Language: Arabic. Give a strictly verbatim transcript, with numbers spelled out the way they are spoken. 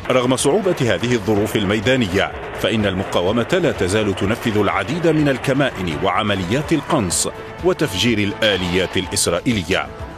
رغم صعوبة هذه الظروف الميدانية، فإن المقاومة لا تزال تنفذ العديد من الكمائن وعمليات القنص وتفجير الآليات الإسرائيلية.